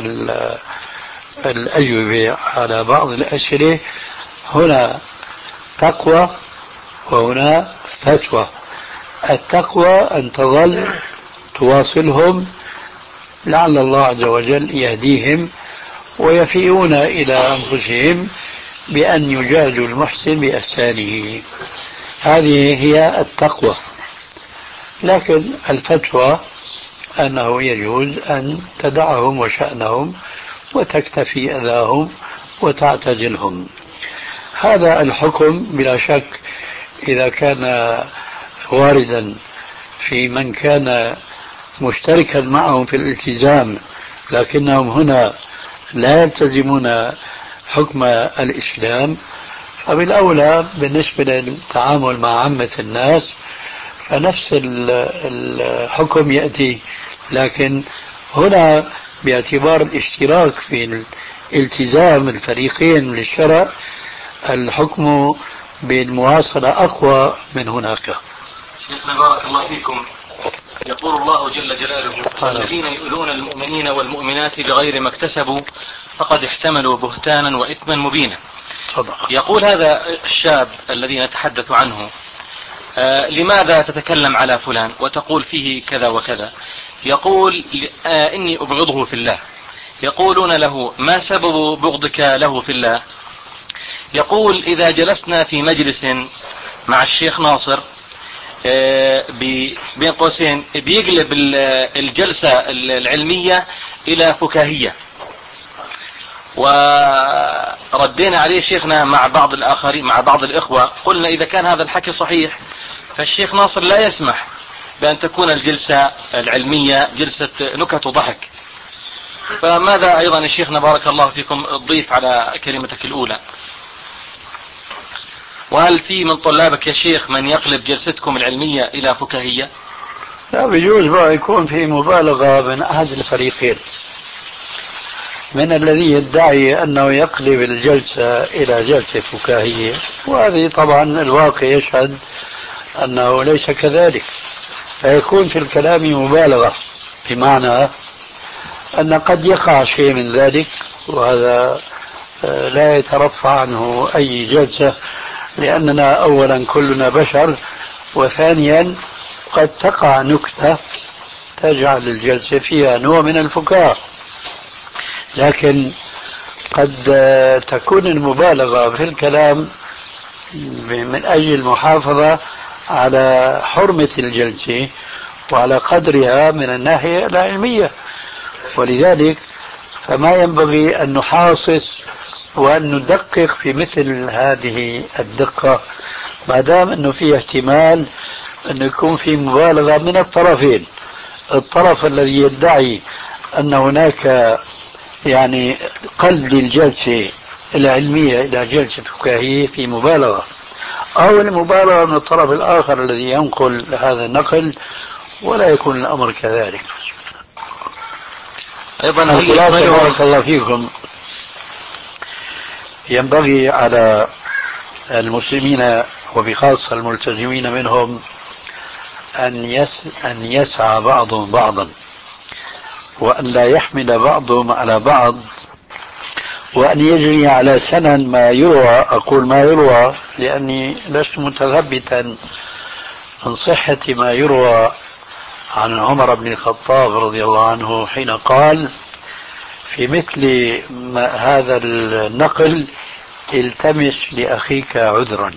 Speaker 3: الأجوبة على بعض الأسئلة، هنا تقوى وهنا فتوى. التقوى أن تظل تواصلهم لعل الله عز وجل يهديهم ويفيئون إلى أنفسهم بأن يجازوا المحسن بإحسانه. هذه هي التقوى. لكن الفتوى أنه يجوز أن تدعهم وشأنهم وتكتفي أذاهم وتعتزلهم. هذا الحكم بلا شك إذا كان واردا في من كان مشتركا معهم في الالتزام لكنهم هنا لا يلتزمون حكم الإسلام، فبالأولى بالنسبة للتعامل مع عامة الناس فنفس الحكم يأتي. لكن هنا باعتبار الاشتراك في الالتزام الفريقين للشرع الحكم بالمواصلة أقوى من هناك.
Speaker 9: شيخنا بارك الله فيكم، يقول الله جل جلاله: الذين يؤذون المؤمنين والمؤمنات بغير ما اكتسبوا فقد احتملوا بهتانا وإثما مبينا. يقول هذا الشاب الذي نتحدث عنه: آه لماذا تتكلم على فلان وتقول فيه كذا وكذا؟ يقول: آه إني أبغضه في الله. يقولون له: ما سبب بغضك له في الله؟ يقول: إذا جلسنا في مجلس مع الشيخ ناصر آه بين قوسين بيقلب الجلسة العلمية إلى فكاهية، وردينا عليه شيخنا مع بعض الآخرين مع بعض الإخوة، قلنا إذا كان هذا الحكي صحيح فالشيخ ناصر لا يسمح بأن تكون الجلسة العلمية جلسة نكت وضحك. فماذا أيضا الشيخنا بارك الله فيكم تضيف على كلمتك الأولى؟ وهل في من طلابك يا شيخ من يقلب جلستكم العلمية إلى فكاهية؟
Speaker 3: لا، بيجوز بقى يكون في مبالغة من أحد الفريقين، من الذي يدعي أنه يقلب الجلسة إلى جلسة فكاهية، وهذه طبعا الواقع يشهد أنه ليس كذلك. فيكون في الكلام مبالغة، بمعنى أن قد يقع شيء من ذلك، وهذا لا يترفع عنه أي جلسة، لأننا أولا كلنا بشر، وثانيا قد تقع نكتة تجعل الجلسة فيها نوع من الفكاهة. لكن قد تكون المبالغة في الكلام من أجل المحافظة على حرمة الجلسة وعلى قدرها من الناحية العلمية، ولذلك فما ينبغي أن نحاصص وأن ندقق في مثل هذه الدقة ما دام أنه في احتمال أن يكون في مبالغة من الطرفين. الطرف الذي يدعي أن هناك يعني قلب للجلسة العلمية إلى جلسة فكاهية في مبالغة، أو المبالغة من الطرف الآخر الذي ينقل هذا النقل ولا يكون الأمر كذلك.
Speaker 9: أيضا
Speaker 3: بارك الله فيكم، ينبغي على المسلمين وبخاصة الملتزمين منهم أن يس أن يسعى بعضهم بعضا، وأن لا يحمل بعضهم على بعض، وأن يجري على سنن ما يروى. أقول ما يروى لأني لست متثبتا عن صحة ما يروى عن عمر بن الخطاب رضي الله عنه حين قال في مثل ما هذا النقل: التمس لأخيك عذرا.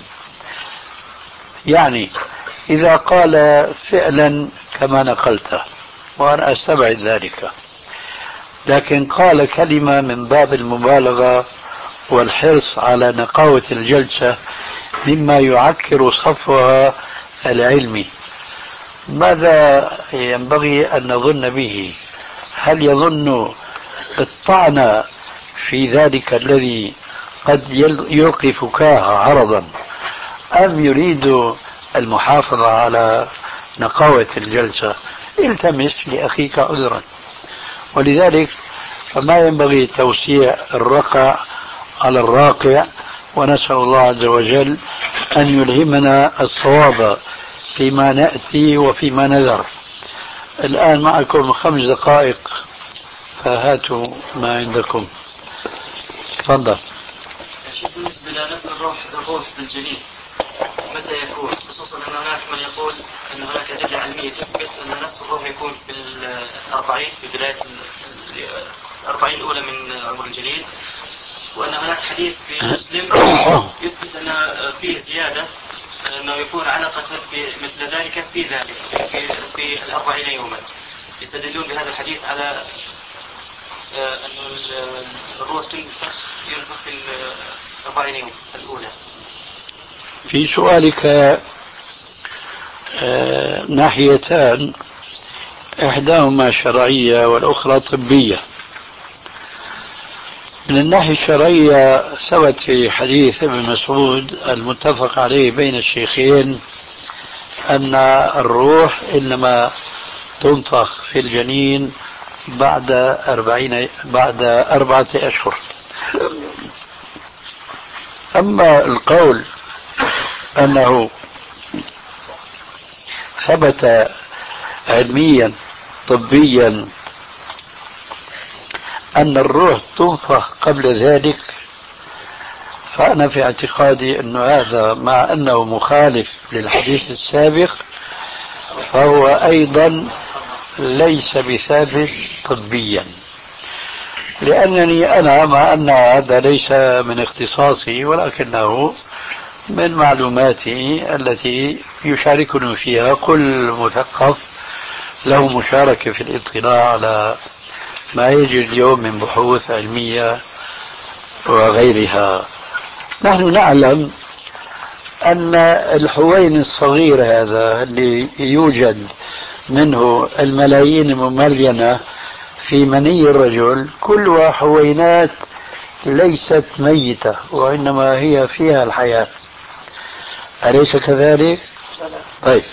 Speaker 3: يعني إذا قال فعلا كما نقلته، وأنا أستبعد ذلك، لكن قال كلمة من باب المبالغة والحرص على نقاوة الجلسة مما يعكر صفوها العلمي، ماذا ينبغي أن نظن به؟ هل يظن الطعن في ذلك الذي قد يلقي فكاهة عرضا، أم يريد المحافظة على نقاوة الجلسة؟ التمس لأخيك عذرا. ولذلك فما ينبغي توسيع الرقع على الراقع، ونسأل الله عز وجل أن يلهمنا الصواب فيما نأتي وفيما نذر. الآن معكم خمس دقائق فهاتوا ما عندكم. تفضل.
Speaker 10: بالنسبة لنفي الروح الروح بالجنين متى يكون؟ خصوصا أن هناك من يقول أن هناك أدلة علمية تثبت أن نفي الروح يكون في الأربعين، في بداية الأربعين الأولى من عمر الجنين، وأن هناك حديث في مسلم يثبت أن فيه زيادة أنه يكون علقة في مثل ذلك في ذلك في, في الأربعين يوما. يستدلون بهذا الحديث على أن الروح تنفخ ينفخ في الأربعين يوم الأولى.
Speaker 3: في سؤالك آه ناحيتان، إحداهما شرعية والأخرى طبية. من الناحية الشرعية ثبت في حديث ابن مسعود المتفق عليه بين الشيخين أن الروح إنما تنفخ في الجنين بعد أربعين بعد أربعة أشهر. أما القول أنه ثبت علميا طبيا أن الروح تنفخ قبل ذلك، فأنا في اعتقادي أن هذا مع أنه مخالف للحديث السابق فهو أيضا ليس بثابت طبيا، لأنني أنا مع أن هذا ليس من اختصاصي ولكنه من معلوماتي التي يشاركني فيها كل مثقف له مشاركة في الاطلاع على ما يجري اليوم من بحوث علمية وغيرها. نحن نعلم أن الحوين الصغير هذا اللي يوجد منه الملايين المملينة في مني الرجل كلها حوينات ليست ميتة وإنما هي فيها الحياة، أليس كذلك؟ طيب،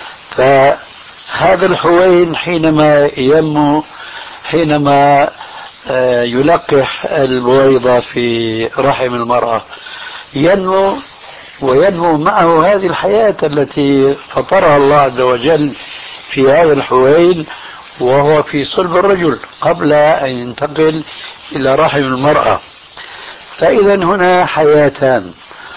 Speaker 3: فهذا الحوين حينما ينمو حينما يلقح البويضة في رحم المرأة ينمو وينمو معه هذه الحياة التي فطرها الله عز وجل في هذا الحوين وهو في صلب الرجل قبل أن ينتقل إلى رحم المرأة. فإذا هنا حياتان،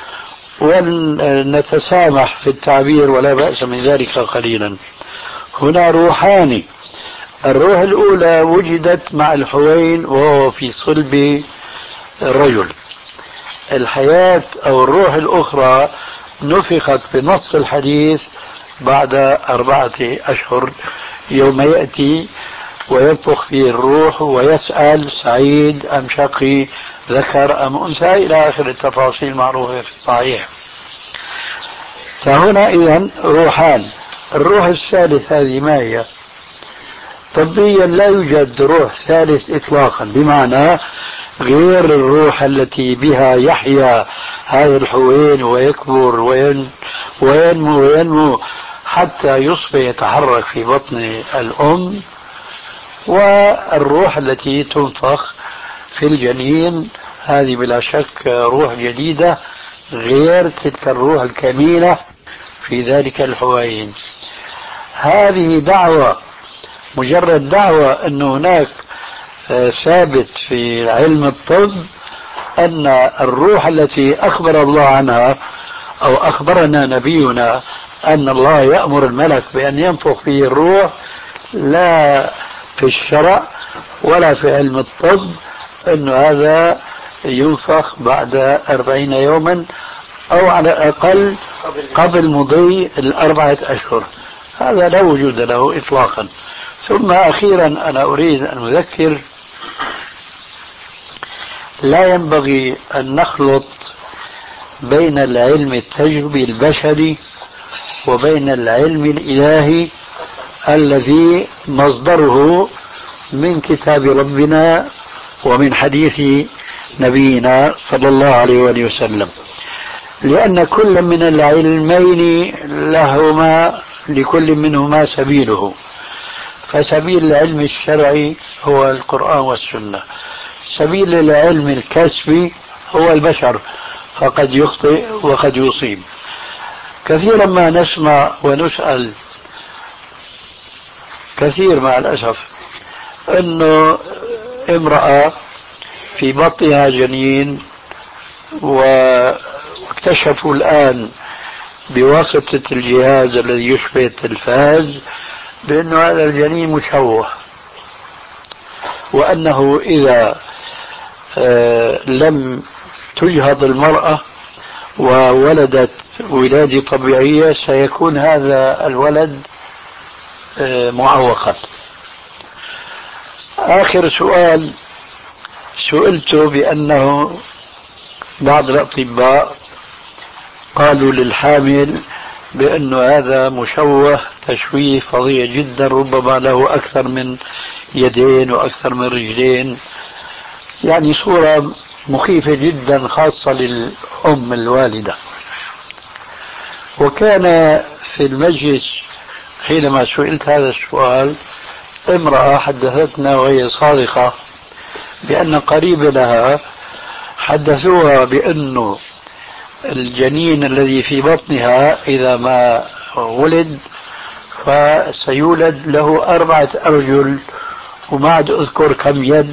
Speaker 3: ونتسامح في التعبير ولا بأس من ذلك قليلا. هنا روحان، الروح الأولى وجدت مع الحوين وهو في صلب الرجل، الحياة أو الروح الأخرى نفخت بنص الحديث بعد أربعة أشهر يوم يأتي وينفخ فيه الروح ويسأل سعيد أم شقي ذكر أم أنثى إلى آخر التفاصيل المعروفة في الصحيح. فهنا إذن روحان. الروح الثالث هذه ما هي؟ طبيا لا يوجد روح ثالث إطلاقا، بمعنى غير الروح التي بها يحيا هذا الحوين ويكبر وين وينمو وينمو حتى يصبح يتحرك في بطن الأم، والروح التي تنفخ في الجنين، هذه بلا شك روح جديدة غير تلك الروح الكمينة في ذلك الحوين. هذه دعوة، مجرد دعوة أن هناك ثابت في علم الطب أن الروح التي أخبر الله عنها أو أخبرنا نبينا أن الله يأمر الملك بأن ينفخ فيه الروح، لا في الشرع ولا في علم الطب أن هذا ينفخ بعد أربعين يوما أو على الأقل قبل مضي الأربعة أشهر، هذا لا وجود له إطلاقا. ثم أخيرا أنا أريد أن أذكر، لا ينبغي أن نخلط بين العلم التجربي البشري وبين العلم الإلهي الذي مصدره من كتاب ربنا ومن حديث نبينا صلى الله عليه وآله وسلم، لأن كل من العلمين لهما لكل منهما سبيله. فسبيل العلم الشرعي هو القرآن والسنة، سبيل العلم الكسبي هو البشر، فقد يخطئ وقد يصيب. كثيرا ما نسمع ونسأل كثير مع الأسف أنه امرأة في بطنها جنين واكتشفوا الآن بواسطة الجهاز الذي يشبه التلفاز بأن هذا الجنين مشوه، وأنه إذا لم تجهض المرأة وولدت ولادة طبيعية سيكون هذا الولد معوقا. آخر سؤال سئلته بأنه بعض الأطباء قالوا للحامل بأن هذا مشوه تشويه فظيع جدا، ربما له أكثر من يدين وأكثر من رجلين، يعني صورة مخيفة جدا خاصة للأم الوالدة. وكان في المجلس حينما سئلت هذا السؤال امرأة حدثتنا وهي صادقة بأن قريب لها حدثوها بأنه الجنين الذي في بطنها إذا ما ولد فسيولد له أربعة أرجل وما عاد أذكر كم يد،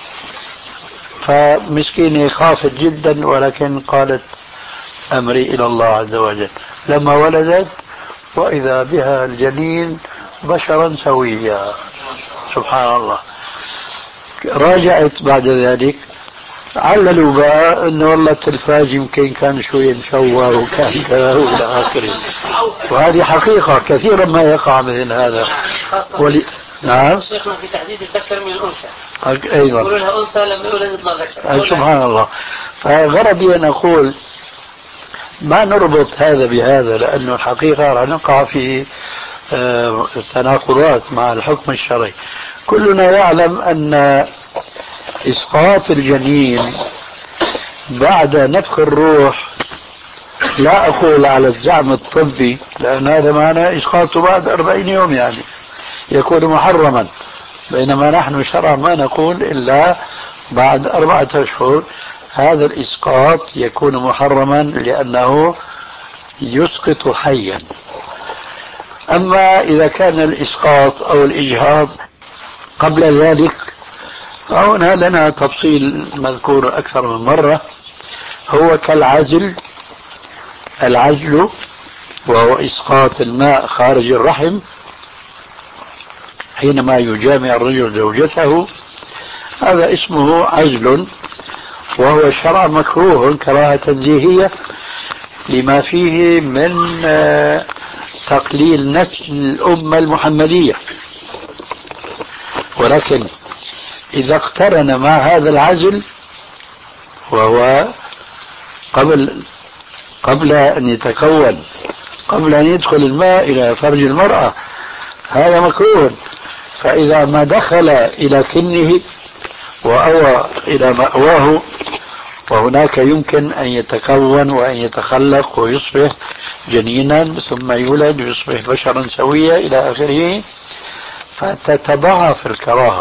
Speaker 3: فمسكينة خافت جدا، ولكن قالت أمري إلى الله عز وجل. لما ولدت وإذا بها الجنين بشرا سويا، سبحان الله. راجعت بعد ذلك عللوا بقى انه والله التلفاز يمكن كان شوي مشوه وكان كذا والى اخره، وهذه حقيقه كثيرا ما يقع مثل هذا. ولي... نعم
Speaker 7: شيخنا في تحديد الذكر من الانثى
Speaker 3: ايضا
Speaker 7: يقولون لها انثى لما يولد يطلع ذكر.
Speaker 3: سبحان الله. فغرضي ان اقول ما نربط هذا بهذا، لانه الحقيقه راح نقع في تناقضات مع الحكم الشرعي. كلنا يعلم ان إسقاط الجنين بعد نفخ الروح، لا أقول على الزعم الطبي لأن هذا معنى إسقاطه بعد أربعين يوم يعني يكون محرما، بينما نحن شرعا ما نقول إلا بعد أربعة أشهر هذا الإسقاط يكون محرما لأنه يسقط حيا. أما إذا كان الإسقاط أو الإجهاض قبل ذلك فهنا لنا تفصيل مذكور أكثر من مرة، هو كالعزل. العزل وهو إسقاط الماء خارج الرحم حينما يجامع الرجل زوجته، هذا اسمه عزل، وهو شرعا مكروه كراهة تنزيهية لما فيه من تقليل نسل الأمة المحمدية، ولكن إذا اقترن مع هذا العزل وهو قبل قبل أن يتكون، قبل أن يدخل الماء إلى فرج المرأة، هذا مكروه. فإذا ما دخل إلى كنه وأوى إلى مأواه، وهناك يمكن أن يتكون وأن يتخلق ويصبح جنينا ثم يولد ويصبح بشرا سويا إلى آخره، فتتضاعف الكراهة،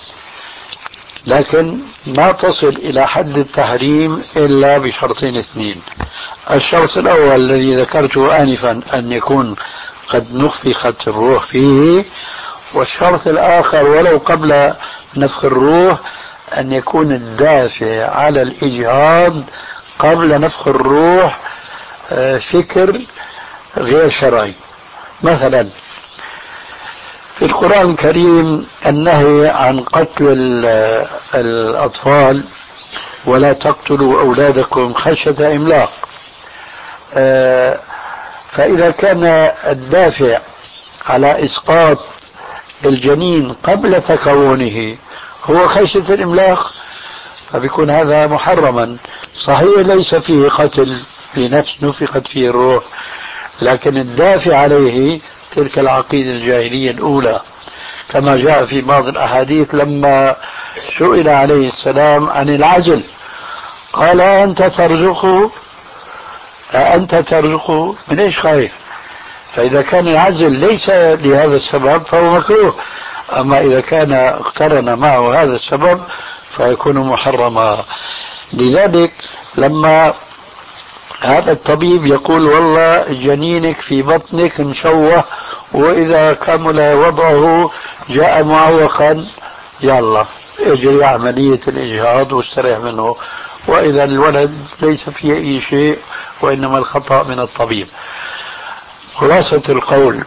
Speaker 3: لكن ما تصل إلى حد التحريم إلا بشرطين اثنين. الشرط الأول الذي ذكرته آنفا أن يكون قد نفخت الروح فيه، والشرط الآخر ولو قبل نفخ الروح أن يكون الدافع على الإجهاض قبل نفخ الروح فكر غير شرعي. مثلا في القرآن الكريم النهي عن قتل الأطفال، ولا تقتلوا أولادكم خشية إملاق. فإذا كان الدافع على إسقاط الجنين قبل تكونه هو خشية الإملاق، فبيكون هذا محرما. صحيح ليس فيه قتل لنفس نفخت فيه الروح، لكن الدافع عليه تلك العقيدة الجاهلية الأولى، كما جاء في بعض الأحاديث لما سئل عليه السلام عن العزل قال أنت ترزقه أنت ترزقه من إيش خايف؟ فإذا كان العزل ليس لهذا السبب فهو مكروه، أما إذا كان اقترن معه هذا السبب فيكون محرما. لذلك لما هذا الطبيب يقول والله جنينك في بطنك مشوه وإذا كمل وضعه جاء معوقا، يلا اجري عملية الإجهاض واستريح منه، وإذا الولد ليس فيه أي شيء وإنما الخطأ من الطبيب. خلاصة القول،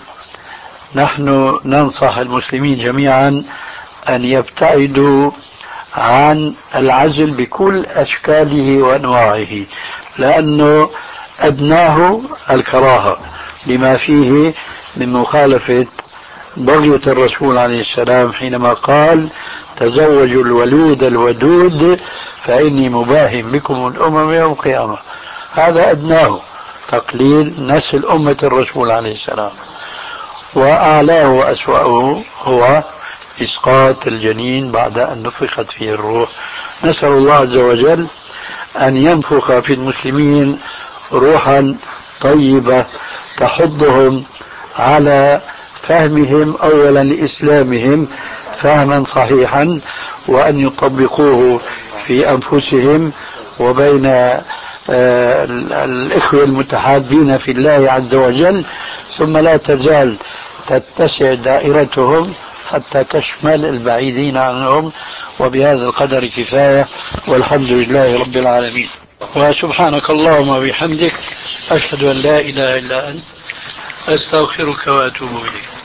Speaker 3: نحن ننصح المسلمين جميعا أن يبتعدوا عن العزل بكل أشكاله وأنواعه، لأنه أدناه الكراهة لما فيه من مخالفة بغية الرسول عليه السلام حينما قال تزوجوا الولود الودود فإني مباهم بكم الأمم يوم القيامة. هذا أدناه تقليل نسل أمة الرسول عليه السلام، وأعلاه وأسوأه هو إسقاط الجنين بعد أن نفخت فيه الروح. نسأل الله عز وجل أن ينفخ في المسلمين روحا طيبة تحضهم على فهمهم أولا لإسلامهم فهما صحيحا، وأن يطبقوه في أنفسهم وبين آه الإخوة المتحابين في الله عز وجل، ثم لا تزال تتسع دائرتهم حتى تشمل البعيدين عنهم. وبهذا القدر كفاية، والحمد لله رب العالمين. وسبحانك اللهم وبحمدك أشهد أن لا إله إلا أنت أستغفرك وأتوب إليك.